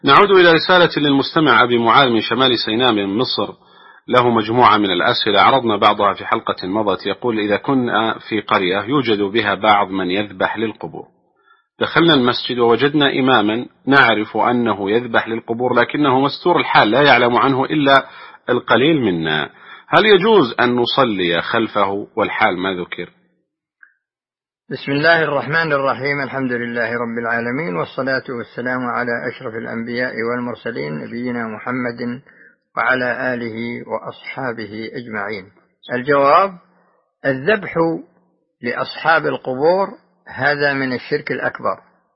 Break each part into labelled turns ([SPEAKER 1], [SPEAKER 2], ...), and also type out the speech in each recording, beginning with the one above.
[SPEAKER 1] نعود إلى رسالة للمستمع أبي معاذ من شمال سيناء من مصر، له مجموعة من الأسئلة عرضنا بعضها في حلقة مضت. يقول: إذا كنا في قرية يوجد بها بعض من يذبح للقبور، دخلنا المسجد ووجدنا إماما نعرف أنه يذبح للقبور لكنه مستور الحال لا يعلم عنه إلا القليل منا، هل يجوز أن نصلي خلفه والحال ما ذكر؟
[SPEAKER 2] بسم الله الرحمن الرحيم، الحمد لله رب العالمين، والصلاة والسلام على أشرف الأنبياء والمرسلين نبينا محمد وعلى آله وأصحابه أجمعين. الجواب: الذبح لأصحاب القبور هذا من الشرك الأكبر،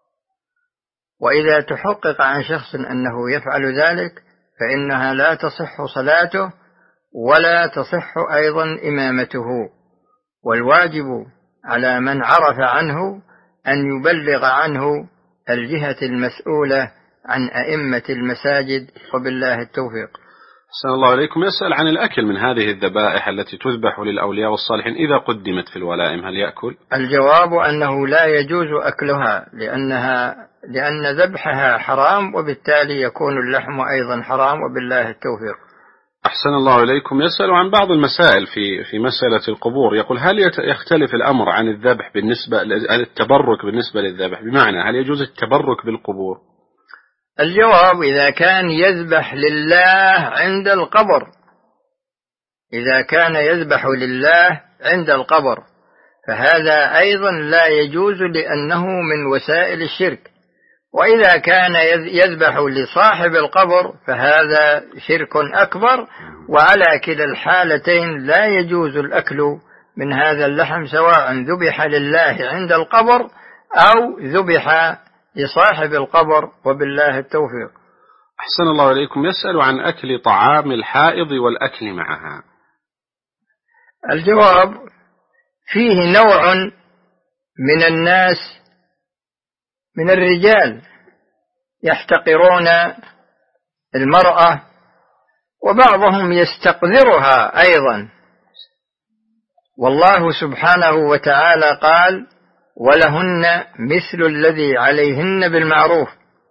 [SPEAKER 2] وإذا تحقق عن شخص أنه يفعل ذلك فإنها لا تصح صلاته ولا تصح أيضا إمامته، والواجب على من عرف عنه أن يبلغ عنه الجهة المسؤولة عن أئمة المساجد، وبالله التوفيق.
[SPEAKER 1] أحسن الله عليكم. يسأل عن الأكل من هذه الذبائح التي تذبح للأولياء والصالحين إذا قدمت في الولائم، هل يأكل؟
[SPEAKER 2] الجواب أنه لا يجوز أكلها لأن ذبحها حرام، وبالتالي يكون اللحم أيضا حرام، وبالله التوفيق.
[SPEAKER 1] أحسن الله إليكم. يسأل عن بعض المسائل في مسألة القبور، يقول: هل يختلف الأمر عن الذبح عن التبرك بالنسبة للذبح؟ بمعنى هل يجوز التبرك بالقبور؟
[SPEAKER 2] الجواب: إذا كان يذبح لله عند القبر، إذا كان يذبح لله عند القبر فهذا أيضا لا يجوز لأنه من وسائل الشرك، وإذا كان يذبح لصاحب القبر فهذا شرك أكبر، وعلى كلا الحالتين لا يجوز الأكل من هذا اللحم، سواء ذبح لله عند القبر أو ذبح لصاحب القبر، وبالله التوفيق.
[SPEAKER 1] أحسن الله إليكم. يسأل عن أكل طعام الحائض والأكل معها.
[SPEAKER 2] الجواب: فيه نوع من الناس من الرجال يحتقرون المرأة، وبعضهم يستقذرها أيضا، والله سبحانه وتعالى قال: ولهن مثل الذي عليهن بالمعروف.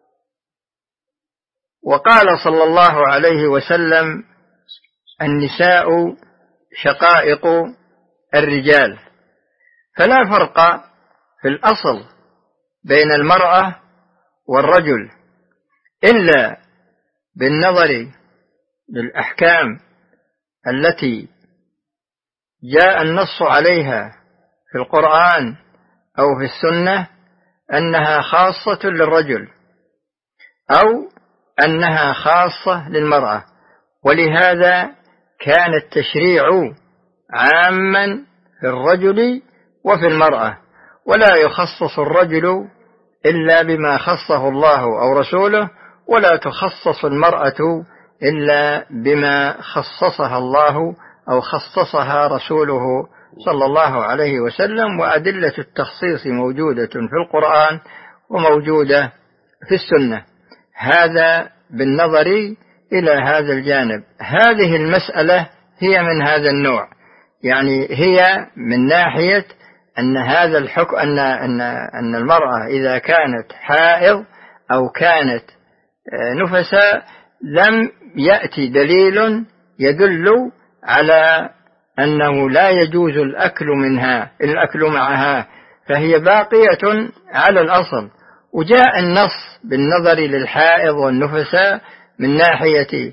[SPEAKER 2] وقال صلى الله عليه وسلم: النساء شقائق الرجال. فلا فرق في الأصل بين المرأة والرجل إلا بالنظر للأحكام التي جاء النص عليها في القرآن أو في السنة أنها خاصة للرجل أو أنها خاصة للمرأة، ولهذا كان التشريع عاما في الرجل وفي المرأة، ولا يخصص الرجل إلا بما خصه الله أو رسوله، ولا تخصص المرأة إلا بما خصصها الله أو خصصها رسوله صلى الله عليه وسلم. وأدلة التخصيص موجودة في القرآن وموجودة في السنة. هذا بالنظر إلى هذا الجانب. هذه المسألة هي من هذا النوع، يعني هي من ناحية أن هذا الحكم أن المرأة إذا كانت حائض أو كانت نفساء لم يأتي دليل يدل على أنه لا يجوز الأكل معها، فهي باقية على الأصل. وجاء النص بالنظر للحائض والنفساء من ناحية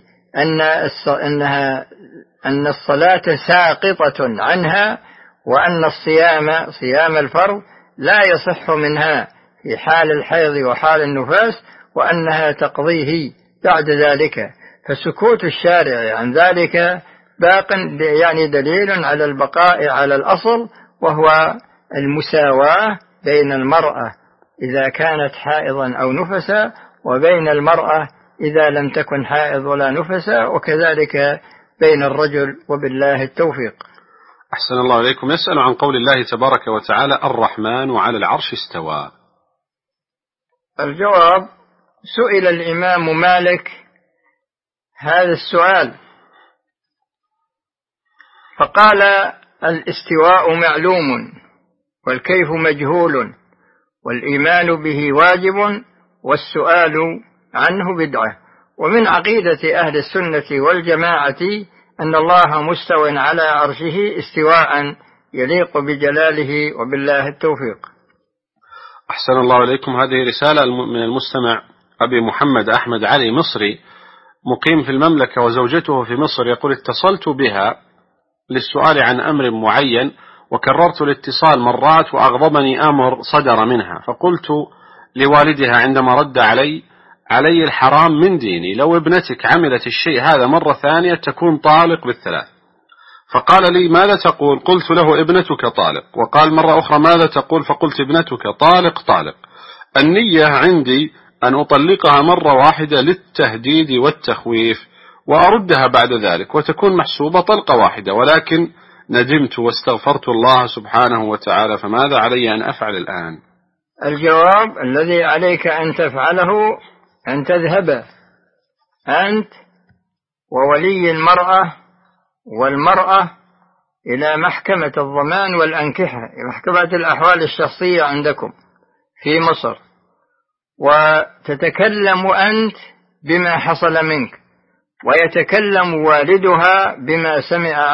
[SPEAKER 2] أن الصلاة ساقطة عنها، وأن صيام الفرض لا يصح منها في حال الحيض وحال النفاس، وأنها تقضيه بعد ذلك. فسكوت الشارع عن ذلك باق، يعني دليل على البقاء على الأصل، وهو المساواة بين المرأة إذا كانت حائضا أو نفسا، وبين المرأة إذا لم تكن حائض ولا نفسا، وكذلك بين الرجل، وبالله التوفيق.
[SPEAKER 1] أحسن الله إليكم. يسأل عن قول الله تبارك وتعالى: الرحمن على العرش استوى.
[SPEAKER 2] الجواب: سئل الإمام مالك هذا السؤال فقال: الاستواء معلوم، والكيف مجهول، والإيمان به واجب، والسؤال عنه بدعة. ومن عقيدة أهل السنة والجماعة أن الله مستو على عرشه استواء يليق بجلاله، وبالله التوفيق.
[SPEAKER 1] أحسن الله إليكم. هذه رسالة من المستمع أبي محمد أحمد علي مصري مقيم في المملكة وزوجته في مصر، يقول: اتصلت بها للسؤال عن أمر معين وكررت الاتصال مرات وأغضبني أمر صدر منها، فقلت لوالدها عندما رد علي الحرام من ديني، لو ابنتك عملت الشيء هذا مرة ثانية تكون طالق بالثلاث. فقال لي: ماذا تقول؟ قلت له: ابنتك طالق. وقال مرة أخرى: ماذا تقول؟ فقلت: ابنتك طالق. النية عندي أن أطلقها مرة واحدة للتهديد والتخويف وأردها بعد ذلك وتكون محسوبة طلقة واحدة، ولكن ندمت واستغفرت الله سبحانه وتعالى، فماذا علي أن أفعل الآن؟
[SPEAKER 2] الجواب: الذي عليك أن تفعله أن تذهب أنت وولي المرأة والمرأة إلى محكمة الضمان والأنكحة، محكمة الأحوال الشخصية عندكم في مصر، وتتكلم أنت بما حصل منك، ويتكلم والدها بما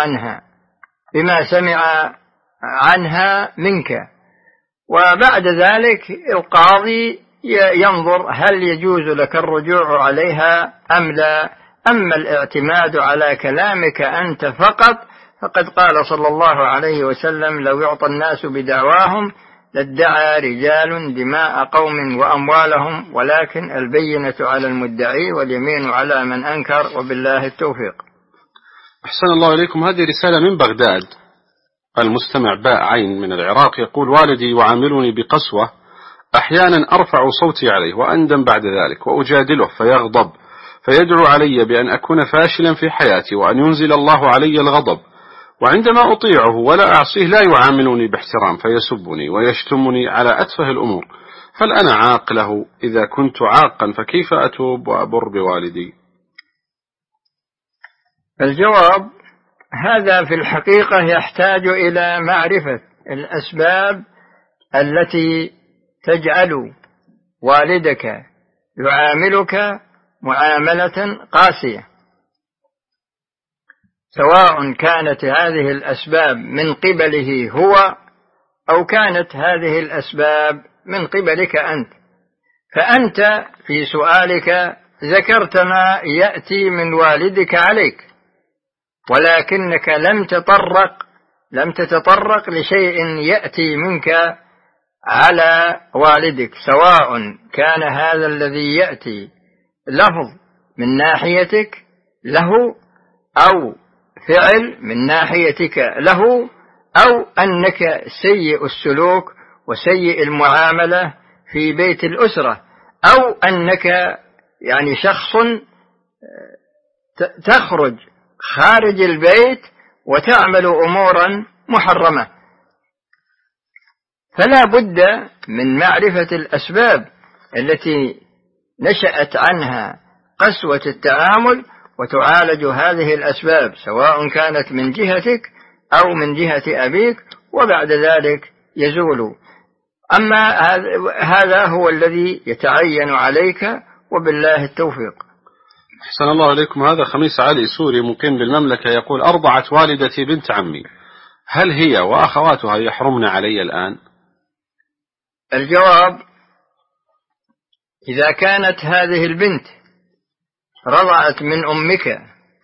[SPEAKER 2] سمع عنها منك، وبعد ذلك القاضي ينظر هل يجوز لك الرجوع عليها أم لا. أما الاعتماد على كلامك أنت فقد قال صلى الله عليه وسلم: لو يعطى الناس بدعواهم لادعى رجال دماء قوم وأموالهم، ولكن البينة على المدعي واليمين على من أنكر، وبالله التوفيق.
[SPEAKER 1] أحسن الله إليكم. هذه رسالة من بغداد، المستمع باء عين من العراق، يقول: والدي يعاملني بقسوة، أحيانا أرفع صوتي عليه وأندم بعد ذلك وأجادله فيغضب، فيدعو علي بأن أكون فاشلا في حياتي وأن ينزل الله علي الغضب، وعندما أطيعه ولا أعصيه لا يعاملني باحترام فيسبني ويشتمني على أتفه الأمور، هل أنا عاق له؟ إذا كنت عاقا فكيف أتوب وأبر بوالدي؟
[SPEAKER 2] الجواب: هذا في الحقيقة يحتاج إلى معرفة الأسباب التي تجعل والدك يعاملك معاملة قاسية، سواء كانت هذه الأسباب من قبله هو أو كانت هذه الأسباب من قبلك أنت. فأنت في سؤالك ذكرت ما يأتي من والدك عليك، ولكنك لم تتطرق لشيء يأتي منك على والدك، سواء كان هذا الذي يأتي لفظ من ناحيتك له، أو فعل من ناحيتك له، أو أنك سيء السلوك وسيء المعاملة في بيت الأسرة، أو أنك يعني شخص تخرج خارج البيت وتعمل أمورا محرمة. فلا بد من معرفة الأسباب التي نشأت عنها قسوة التعامل، وتعالج هذه الأسباب سواء كانت من جهتك أو من جهة أبيك، وبعد ذلك يزول. أما هذا هو الذي يتعين عليك، وبالله التوفيق.
[SPEAKER 1] أحسن الله إليكم. هذا خميس علي سوري مقيم بالمملكة، يقول: أرضعت والدتي بنت عمي، هل هي وأخواتها يحرمن علي الآن؟
[SPEAKER 2] الجواب: إذا كانت هذه البنت رضعت من أمك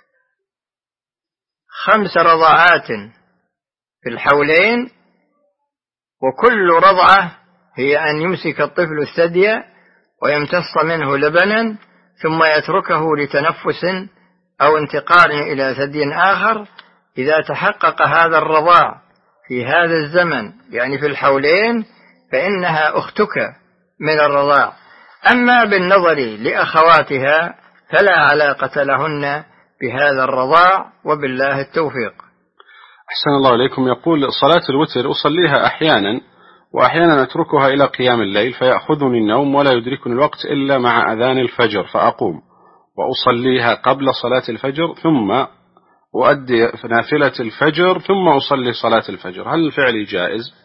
[SPEAKER 2] 5 رضعات في الحولين، وكل رضعة هي أن يمسك الطفل الثدي ويمتص منه لبنا ثم يتركه لتنفس أو انتقال إلى ثدي آخر، إذا تحقق هذا الرضاع في هذا الزمن يعني في الحولين فإنها أختك من الرضاع. أما بالنظر لأخواتها فلا علاقة لهن بهذا الرضاع، وبالله التوفيق.
[SPEAKER 1] أحسن الله إليكم. يقول: صلاة الوتر أصليها أحيانا وأحيانا أتركها إلى قيام الليل فيأخذني النوم ولا يدركني الوقت إلا مع أذان الفجر، فأقوم وأصليها قبل صلاة الفجر ثم أؤدي نافلة الفجر ثم أصلي صلاة الفجر، هل الفعل جائز؟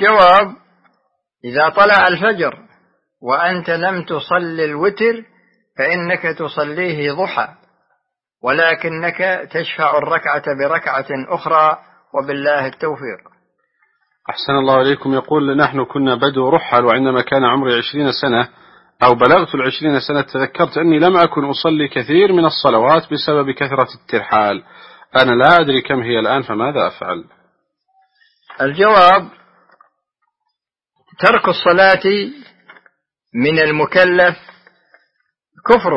[SPEAKER 2] الجواب: إذا طلع الفجر وأنت لم تصلي الوتر فإنك تصليه ضحى، ولكنك تشفع الركعة بركعة أخرى، وبالله التوفيق.
[SPEAKER 1] أحسن الله إليكم. يقول: نحن كنا بدو رحل، وعندما كان عمري 20 سنة أو بلغت 20 سنة تذكرت أني لم أكن أصلي كثير من الصلوات بسبب كثرة الترحال. أنا لا أدري كم هي الآن، فماذا أفعل؟
[SPEAKER 2] الجواب: ترك الصلاة من المكلف كفر،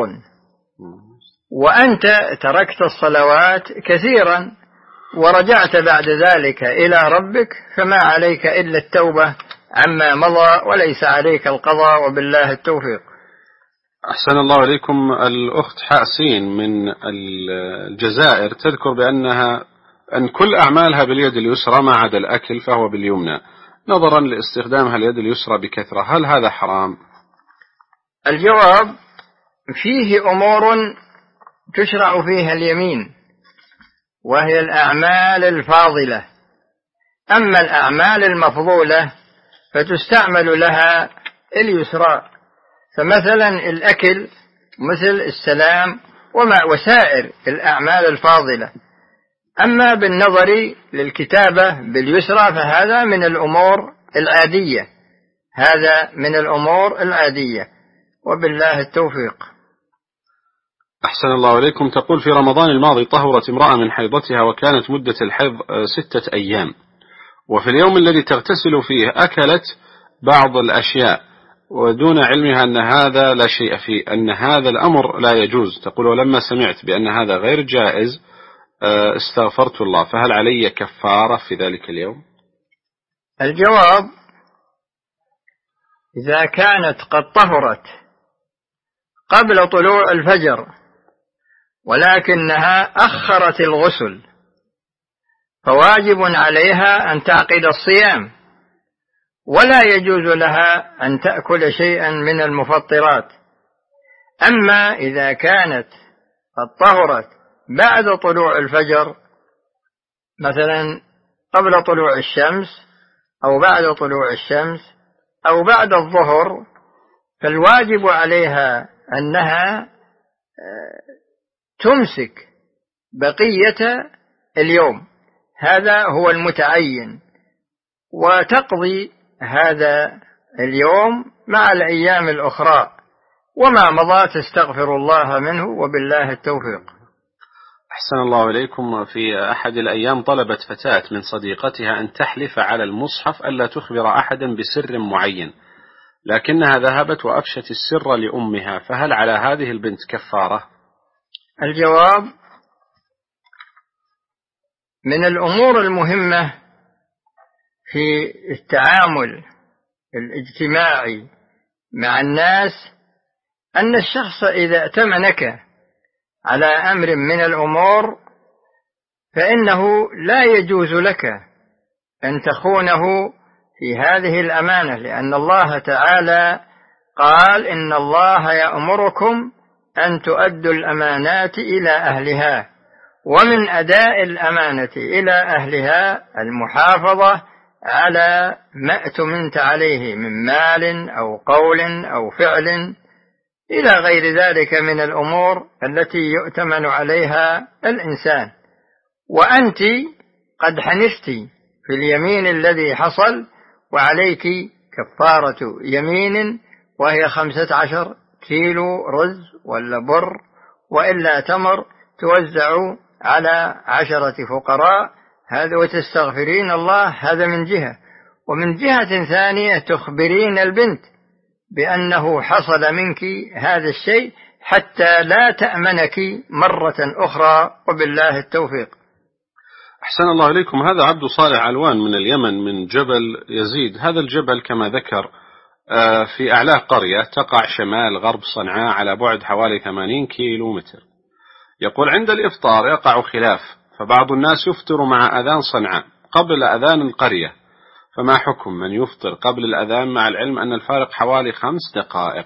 [SPEAKER 2] وأنت تركت الصلوات كثيرا ورجعت بعد ذلك إلى ربك، فما عليك إلا التوبة عما مضى، وليس عليك القضاء، وبالله التوفيق.
[SPEAKER 1] أحسن الله إليكم. الأخت حاسين من الجزائر تذكر أن كل أعمالها باليد اليسرى ما عدا الأكل فهو باليمنى، نظرا لاستخدامها اليد اليسرى بكثرة، هل هذا حرام؟
[SPEAKER 2] الجواب: فيه أمور تشرع فيها اليمين، وهي الأعمال الفاضلة، أما الأعمال المفضولة فتستعمل لها اليسرى، فمثلا الأكل مثل السلام وسائر الأعمال الفاضلة. أما بالنظر للكتابة باليسرى فهذا من الأمور العادية، هذا من الأمور العادية، وبالله التوفيق.
[SPEAKER 1] أحسن الله إليكم. تقول: في رمضان الماضي طهرت امرأة من حيضتها، وكانت مدة الحيض 6 أيام، وفي اليوم الذي تغتسل فيه أكلت بعض الأشياء ودون علمها أن هذا لا شيء فيه، أن هذا الأمر لا يجوز. تقول: ولما سمعت بأن هذا غير جائز استغفرت الله، فهل علي كفارة في ذلك اليوم؟
[SPEAKER 2] الجواب: إذا كانت قد طهرت قبل طلوع الفجر ولكنها أخرت الغسل فواجب عليها أن تعقد الصيام، ولا يجوز لها أن تأكل شيئا من المفطرات. أما إذا كانت قد طهرت بعد طلوع الفجر، مثلا قبل طلوع الشمس أو بعد طلوع الشمس أو بعد الظهر، فالواجب عليها أنها تمسك بقية اليوم، هذا هو المتعين، وتقضي هذا اليوم مع الأيام الأخرى، وما مضى تستغفر الله منه، وبالله التوفيق.
[SPEAKER 1] أحسن الله إليكم. في أحد الأيام طلبت فتاة من صديقتها أن تحلف على المصحف ألا تخبر أحدا بسر معين، لكنها ذهبت وأفشت السر لأمها، فهل على هذه البنت كفارة؟
[SPEAKER 2] الجواب: من الأمور المهمة في التعامل الاجتماعي مع الناس أن الشخص إذا ائتمنك على أمر من الأمور فإنه لا يجوز لك أن تخونه في هذه الأمانة، لأن الله تعالى قال: إن الله يأمركم أن تؤدوا الأمانات إلى أهلها، ومن أداء الأمانة إلى أهلها المحافظة على ما اؤتمنت عليه من مال أو قول أو فعل إلى غير ذلك من الأمور التي يؤتمن عليها الإنسان. وأنت قد حنثت في اليمين الذي حصل، وعليك كفارة يمين، وهي 15 كيلو رز ولا بر وإلا تمر توزع على 10 فقراء، هذا وتستغفرين الله، هذا من جهة. ومن جهة ثانية تخبرين البنت بأنه حصل منك هذا الشيء حتى لا تأمنك مرة أخرى، وبالله التوفيق.
[SPEAKER 1] أحسن الله إليكم. هذا عبد صالح علوان من اليمن من جبل يزيد. هذا الجبل كما ذكر في أعلى قرية تقع شمال غرب صنعاء على بعد حوالي 80 كيلو متر. يقول: عند الإفطار يقع خلاف، فبعض الناس يفطر مع أذان صنعاء قبل أذان القرية، فما حكم من يفطر قبل الأذان مع العلم أن الفارق حوالي 5 دقائق؟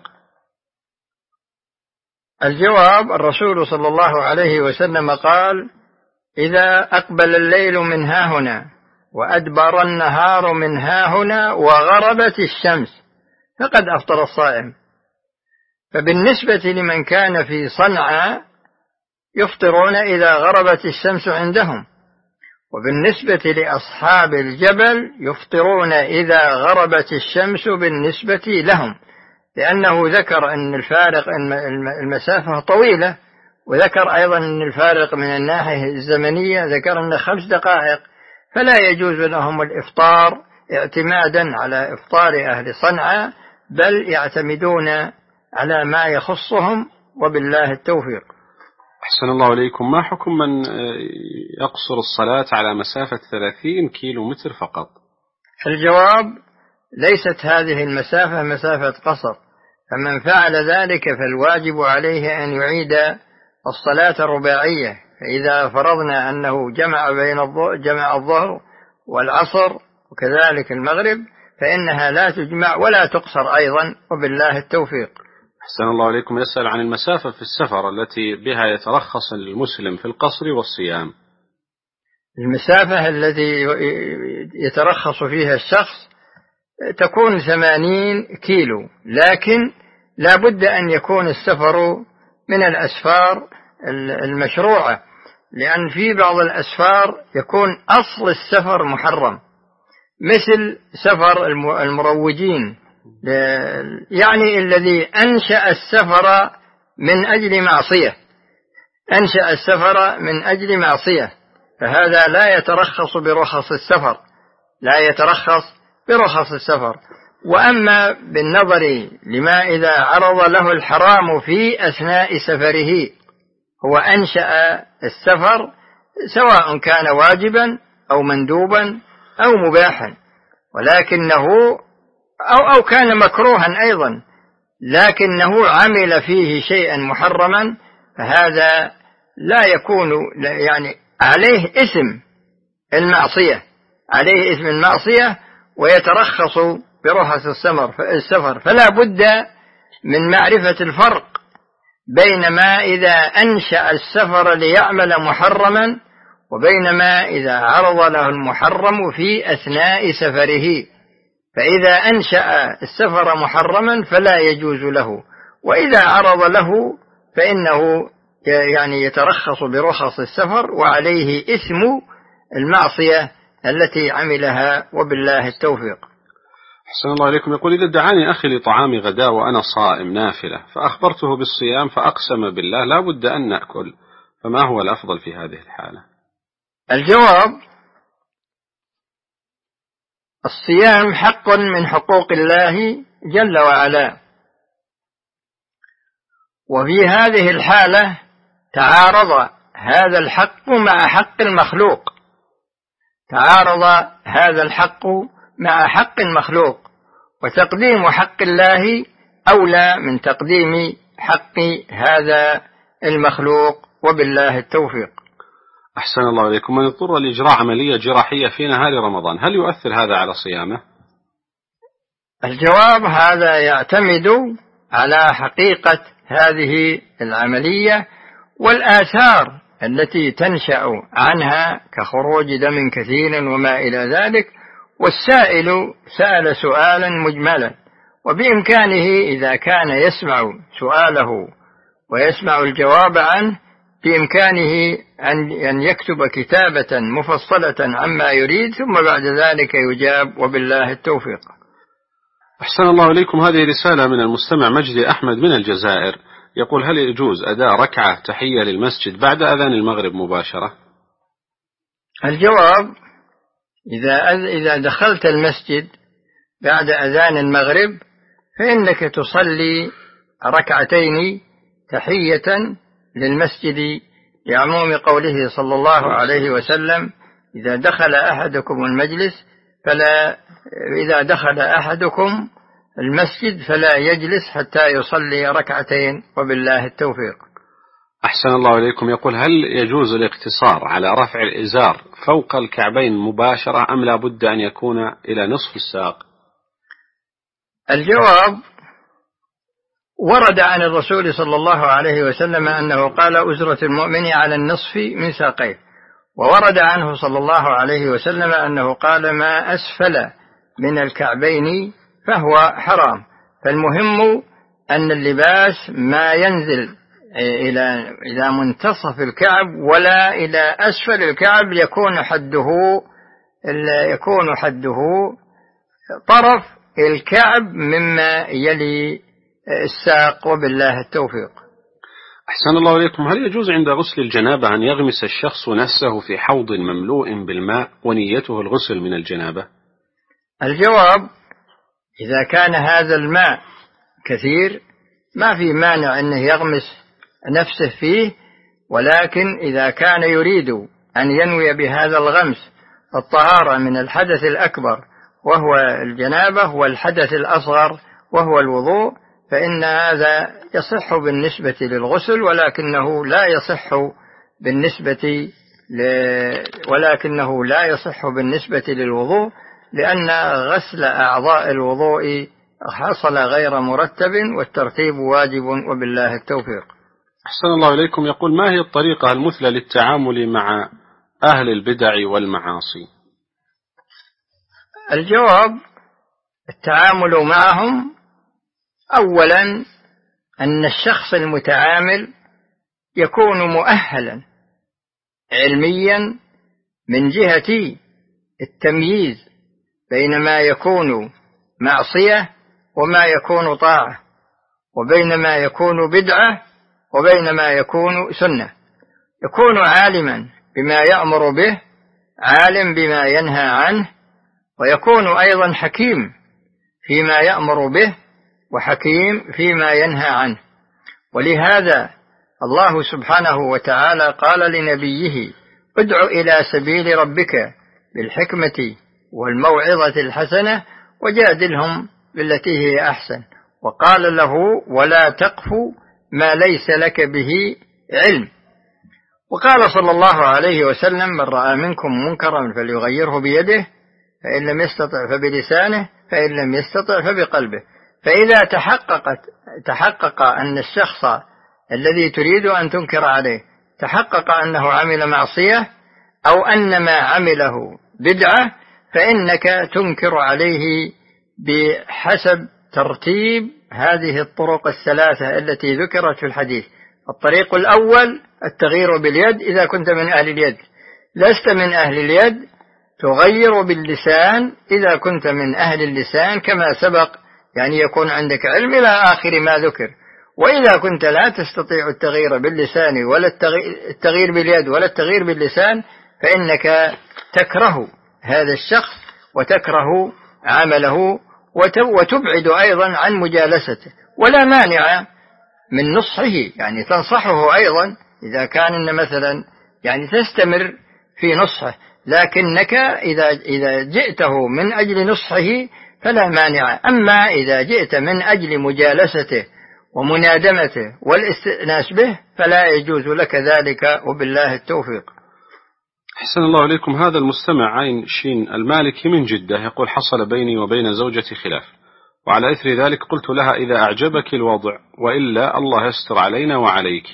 [SPEAKER 2] الجواب: الرسول صلى الله عليه وسلم قال: إذا أقبل الليل من هاهنا وأدبر النهار من هاهنا وغربت الشمس فقد أفطر الصائم. فبالنسبة لمن كان في صنعاء يفطرون إذا غربت الشمس عندهم، وبالنسبة لأصحاب الجبل يفطرون إذا غربت الشمس بالنسبة لهم، لأنه ذكر أن الفارق المسافة طويلة، وذكر أيضا أن الفارق من الناحية الزمنية ذكر أن 5 دقائق، فلا يجوز لهم الإفطار اعتمادا على إفطار أهل صنعاء، بل يعتمدون على ما يخصهم، وبالله التوفيق.
[SPEAKER 1] أحسن الله إليكم. ما حكم من يقصر الصلاة على مسافة 30 كيلو متر فقط؟
[SPEAKER 2] الجواب: ليست هذه المسافة مسافة قصر، فمن فعل ذلك فالواجب عليه أن يعيد الصلاة الرباعية. فإذا فرضنا أنه جمع الظهر والعصر وكذلك المغرب، فإنها لا تجمع ولا تقصر أيضا، وبالله التوفيق.
[SPEAKER 1] أحسن الله إليكم. يسأل عن المسافة في السفر التي بها يترخص المسلم في القصر والصيام.
[SPEAKER 2] المسافة التي يترخص فيها الشخص تكون 80 كيلو، لكن لا بد أن يكون السفر من الأسفار المشروعة، لأن في بعض الأسفار يكون أصل السفر محرم، مثل سفر المروجين، يعني الذي أنشأ السفر من أجل معصية، أنشأ السفر من أجل معصية، فهذا لا يترخص برخص السفر، لا يترخص برخص السفر. وأما بالنظر لما إذا عرض له الحرام في أثناء سفره، هو أنشأ السفر سواء كان واجبا أو مندوبا أو مباحا، ولكنه أو كان مكروها أيضا، لكنه عمل فيه شيئا محرما، فهذا لا يكون يعني عليه اسم المعصية، عليه اسم المعصية، ويترخص برخص السفر. فلا بد من معرفة الفرق بين ما إذا أنشأ السفر ليعمل محرما، وبين ما إذا عرض له المحرم في أثناء سفره. فإذا أنشأ السفر محرما فلا يجوز له، وإذا عرض له فإنه يعني يترخص برخص السفر، وعليه إثم المعصية التي عملها، وبالله التوفيق.
[SPEAKER 1] أحسن الله إليكم. يقول: إذا دعاني أخي لطعام غداء وأنا صائم نافلة، فأخبرته بالصيام فأقسم بالله لا بد أن نأكل، فما هو الأفضل في هذه الحالة؟
[SPEAKER 2] الجواب: الصيام حق من حقوق الله جل وعلا، وفي هذه الحالة تعارض هذا الحق مع حق المخلوق، تعارض هذا الحق مع حق المخلوق، وتقديم حق الله أولى من تقديم حق هذا المخلوق، وبالله التوفيق.
[SPEAKER 1] أحسن الله إليكم. من اضطر لإجراء عملية جراحية في نهار رمضان، هل يؤثر هذا على صيامه؟
[SPEAKER 2] الجواب: هذا يعتمد على حقيقة هذه العملية والآثار التي تنشأ عنها كخروج دم كثير وما إلى ذلك، والسائل سأل سؤالا مجملا، وبإمكانه إذا كان يسمع سؤاله ويسمع الجواب عنه بإمكانه أن يكتب كتابة مفصلة عما يريد، ثم بعد ذلك يجاب، وبالله التوفيق.
[SPEAKER 1] أحسن الله إليكم. هذه رسالة من المستمع مجدي أحمد من الجزائر، يقول: هل يجوز أداء ركعة تحية للمسجد بعد أذان المغرب مباشرة؟
[SPEAKER 2] الجواب: إذا دخلت المسجد بعد أذان المغرب فإنك تصلي ركعتين تحية للمسجد، لعموم قوله صلى الله عليه وسلم: إذا دخل أحدكم المجلس إذا دخل أحدكم المسجد فلا يجلس حتى يصلي ركعتين، وبالله التوفيق.
[SPEAKER 1] أحسن الله إليكم. يقول: هل يجوز الاقتصار على رفع الإزار فوق الكعبين مباشرة، أم لا بد أن يكون إلى نصف الساق؟
[SPEAKER 2] الجواب: ورد عن الرسول صلى الله عليه وسلم أنه قال: أزرة المؤمن على النصف من ساقيه، وورد عنه صلى الله عليه وسلم أنه قال: ما أسفل من الكعبين فهو حرام. فالمهم أن اللباس ما ينزل إلى منتصف الكعب ولا إلى أسفل الكعب، يكون حده طرف الكعب مما يلي الساق، وبالله التوفيق.
[SPEAKER 1] أحسن الله إليكم. هل يجوز عند غسل الجنابة أن يغمس الشخص نفسه في حوض مملوء بالماء ونيته الغسل من الجنابة؟
[SPEAKER 2] الجواب: إذا كان هذا الماء كثير ما في مانع أنه يغمس نفسه فيه، ولكن إذا كان يريد أن ينوي بهذا الغمس الطهارة من الحدث الأكبر وهو الجنابة والحدث الأصغر وهو الوضوء، فإن هذا يصح بالنسبة للغسل، ولكنه لا يصح بالنسبة للوضوء، لأن غسل أعضاء الوضوء حصل غير مرتب، والترتيب واجب، وبالله التوفيق.
[SPEAKER 1] أحسن الله إليكم. يقول: ما هي الطريقة المثلى للتعامل مع أهل البدع والمعاصي؟
[SPEAKER 2] الجواب: التعامل معهم أولا أن الشخص المتعامل يكون مؤهلا علميا من جهة التمييز بين ما يكون معصية وما يكون طاعة، وبين ما يكون بدعة وبين ما يكون سنة. يكون عالما بما يأمر به، عالم بما ينهى عنه، ويكون أيضا حكيم فيما يأمر به وحكيم فيما ينهى عنه. ولهذا الله سبحانه وتعالى قال لنبيه: ادع إلى سبيل ربك بالحكمة والموعظة الحسنة وجادلهم بالتي هي أحسن. وقال له: ولا تقف ما ليس لك به علم. وقال صلى الله عليه وسلم: من رأى منكم منكرا فليغيره بيده، فإن لم يستطع فبلسانه، فإن لم يستطع فبقلبه. فإذا تحقق أن الشخص الذي تريد أن تنكر عليه تحقق أنه عمل معصية أو أن ما عمله بدعة، فإنك تنكر عليه بحسب ترتيب هذه الطرق الثلاثة التي ذكرت في الحديث. الطريق الأول التغيير باليد إذا كنت من أهل اليد، لست من أهل اليد تغير باللسان إذا كنت من أهل اللسان كما سبق، يعني يكون عندك علم إلى آخر ما ذكر. وإذا كنت لا تستطيع التغيير باللسان ولا التغيير باليد ولا التغيير باللسان، فإنك تكره هذا الشخص وتكره عمله وتبعد أيضا عن مجالسته. ولا مانع من نصحه، يعني تنصحه أيضا إذا كان مثلا يعني تستمر في نصحه، لكنك إذا جئته من أجل نصحه فلا مانع. أما إذا جئت من أجل مجالسته ومنادمته والاستئناس به فلا يجوز لك ذلك، وبالله التوفيق.
[SPEAKER 1] أحسن الله إليكم. هذا المستمع عين شين المالكي من جدة يقول: حصل بيني وبين زوجتي خلاف، وعلى إثر ذلك قلت لها: إذا أعجبك الوضع وإلا الله يستر علينا وعليك،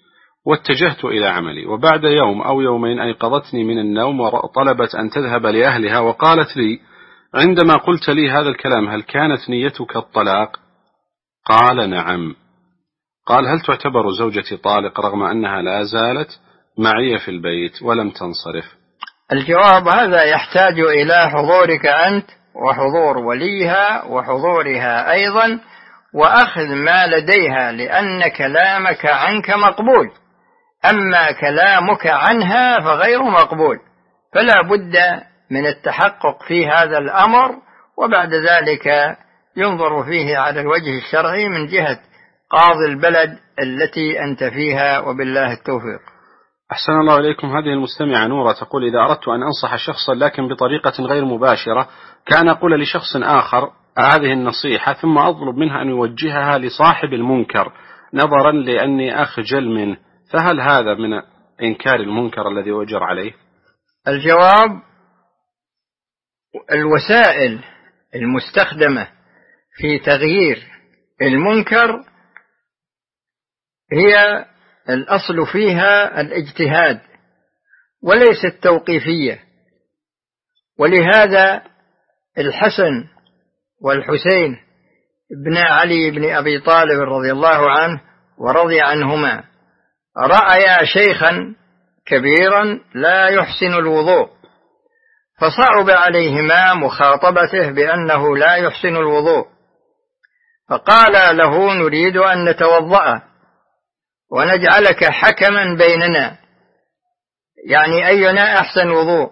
[SPEAKER 1] واتجهت إلى عملي. وبعد يوم أو يومين أيقظتني من النوم وطلبت أن تذهب لأهلها، وقالت لي عندما قلت لي هذا الكلام: هل كانت نيتك الطلاق؟ قال: نعم. قال: هل تعتبر زوجتي طالق رغم أنها لا زالت معي في البيت ولم تنصرف؟
[SPEAKER 2] الجواب: هذا يحتاج إلى حضورك أنت وحضور وليها وحضورها أيضا، وأخذ ما لديها، لأن كلامك عنك مقبول، أما كلامك عنها فغير مقبول. فلا بد من التحقق في هذا الأمر، وبعد ذلك ينظر فيه على الوجه الشرعي من جهة قاضي البلد التي أنت فيها، وبالله التوفيق.
[SPEAKER 1] أحسن الله إليكم. هذه المستمعة نورة تقول: إذا أردت أن أنصح شخصا لكن بطريقة غير مباشرة، كان أقول لشخص آخر هذه النصيحة ثم أطلب منها أن يوجهها لصاحب المنكر نظرا لأني أخجل منه، فهل هذا من إنكار المنكر الذي أجر عليه؟
[SPEAKER 2] الجواب: الوسائل المستخدمة في تغيير المنكر هي الأصل فيها الاجتهاد وليس التوقيفية. ولهذا الحسن والحسين ابن علي بن أبي طالب رضي الله عنه ورضي عنهما رأيا شيخا كبيرا لا يحسن الوضوء، فصعب عليهما مخاطبته بأنه لا يحسن الوضوء، فقال له: نريد أن نتوضأ ونجعلك حكما بيننا، يعني أينا أحسن وضوء.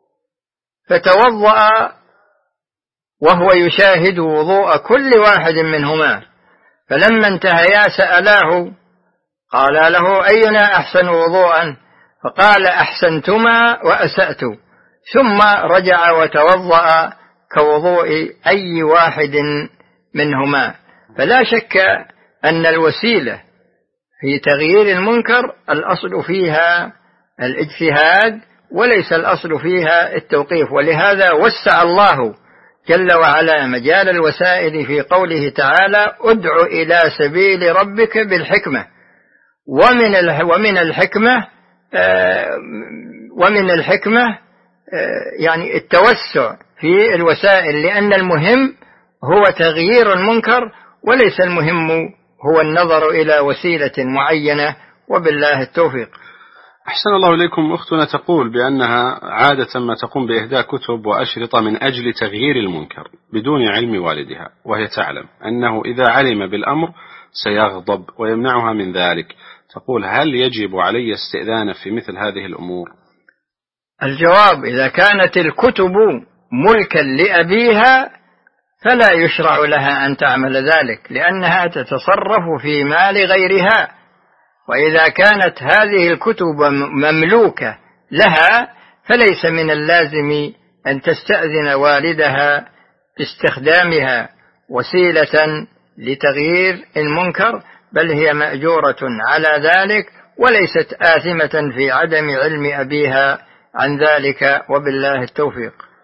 [SPEAKER 2] فتوضأ وهو يشاهد وضوء كل واحد منهما، فلما انتهيا سألاه قال له: أينا أحسن وضوءا؟ فقال: أحسنتما وأسأت. ثم رجع وتوضأ كوضوء أي واحد منهما. فلا شك أن الوسيلة في تغيير المنكر الأصل فيها الاجتهاد وليس الأصل فيها التوقيف، ولهذا وسع الله جل وعلا مجال الوسائل في قوله تعالى: ادع إلى سبيل ربك بالحكمة. ومن الحكمة يعني التوسع في الوسائل، لأن المهم هو تغيير المنكر وليس المهم هو النظر إلى وسيلة معينة، وبالله التوفيق.
[SPEAKER 1] أحسن الله إليكم. أختنا تقول بأنها عادة ما تقوم بإهداء كتب وأشرطة من أجل تغيير المنكر بدون علم والدها، وهي تعلم أنه إذا علم بالأمر سيغضب ويمنعها من ذلك. تقول: هل يجب علي استئذانه في مثل هذه الأمور؟
[SPEAKER 2] الجواب: إذا كانت الكتب ملكا لأبيها فلا يشرع لها أن تعمل ذلك، لأنها تتصرف في مال غيرها. وإذا كانت هذه الكتب مملوكة لها فليس من اللازم أن تستأذن والدها باستخدامها وسيلة لتغيير المنكر، بل هي مأجورة على ذلك وليست آثمة في عدم علم أبيها عن ذلك، وبالله التوفيق.